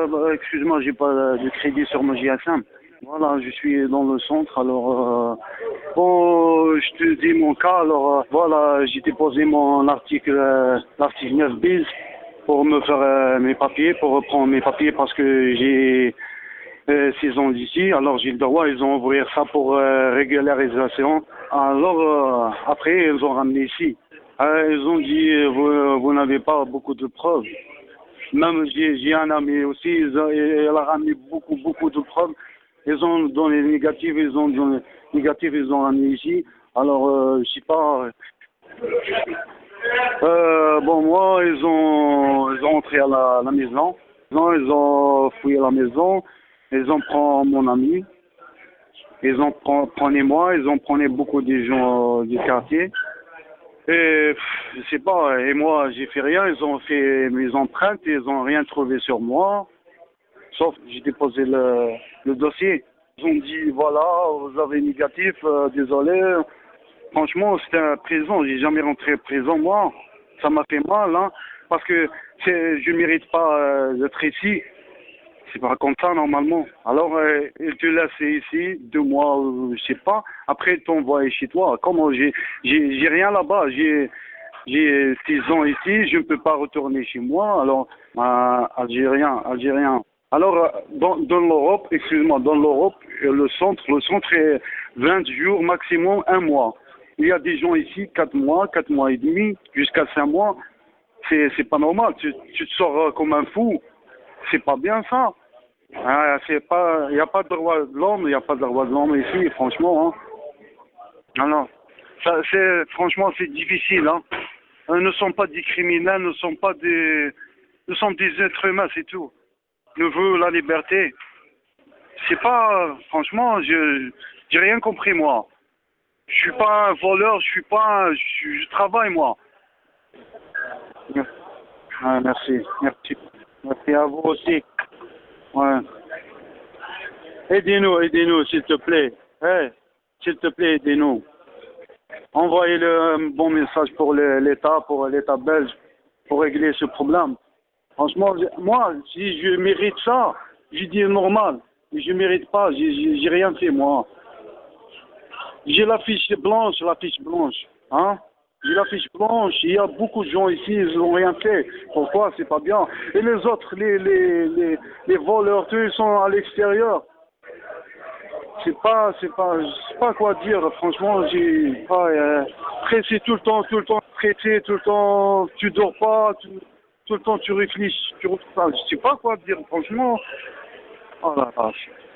excuse-moi, j'ai pas de crédit sur mon GSM. Voilà, je suis dans le centre, alors bon, je te dis mon cas, alors voilà, j'ai déposé mon l'article 9 bis pour me faire mes papiers, pour reprendre mes papiers parce que j'ai 6 ans d'ici, alors j'ai le droit, ils ont ouvert ça pour régularisation. Alors après, ils ont ramené ici. Ils ont dit, vous n'avez pas beaucoup de preuves. Même j'ai un ami aussi, il a ramené beaucoup de preuves. Ils ont donné négatif, ils ont ramené ici. Alors, je sais pas. Bon, moi, ils ont entré à la maison. Non, ils ont fouillé la maison. Ils ont pris mon ami. Ils ont pris moi. Ils ont pris beaucoup de gens du quartier. Et je sais pas. Et moi, j'ai fait rien. Ils ont fait mes empreintes. Ils ont rien trouvé sur moi. Sauf que j'ai déposé le dossier. Ils ont dit, voilà, vous avez négatif, désolé. Franchement, c'était un prison. J'ai jamais rentré prison, moi. Ça m'a fait mal, hein. Parce que je mérite pas d'être ici. C'est pas comme ça, normalement. Alors, ils te laissent ici, 2 mois, je sais pas. Après, ils t'envoient chez toi. Comment j'ai rien là-bas. J'ai 6 ans ici. Je ne peux pas retourner chez moi. Alors, algérien. Alors, dans l'Europe, excuse-moi, dans l'Europe, le centre est 20 jours, maximum 1 mois. Il y a des gens ici, 4 mois et demi, jusqu'à 5 mois. C'est pas normal. Tu te sors comme un fou. C'est pas bien ça. Il n'y a pas de droit de l'homme, ici, franchement. Hein. Alors, franchement, c'est difficile. Hein. Nous ne sommes pas des criminels, nous sommes des êtres humains, c'est tout. Nous voulons la liberté. C'est pas, franchement, j'ai rien compris, moi. Je suis pas un voleur, je travaille, moi. Merci. Merci à vous aussi. Ouais. Aidez-nous, s'il te plaît. S'il te plaît, aidez-nous. Envoyez-le un bon message pour l'État belge, pour régler ce problème. Franchement, moi, si je mérite ça, je dis normal. Mais je mérite pas, j'ai rien fait, moi. J'ai la fiche blanche. Hein? J'ai la fiche blanche, il y a beaucoup de gens ici, ils n'ont rien fait. Pourquoi? C'est pas bien. Et les autres, les voleurs, tous, ils sont à l'extérieur. Je sais pas quoi dire, franchement, j'ai pas, stressé tout le temps, stressé tout le temps, tu dors pas, tout le temps tu réfléchis, je sais pas quoi dire, franchement. Oh là là.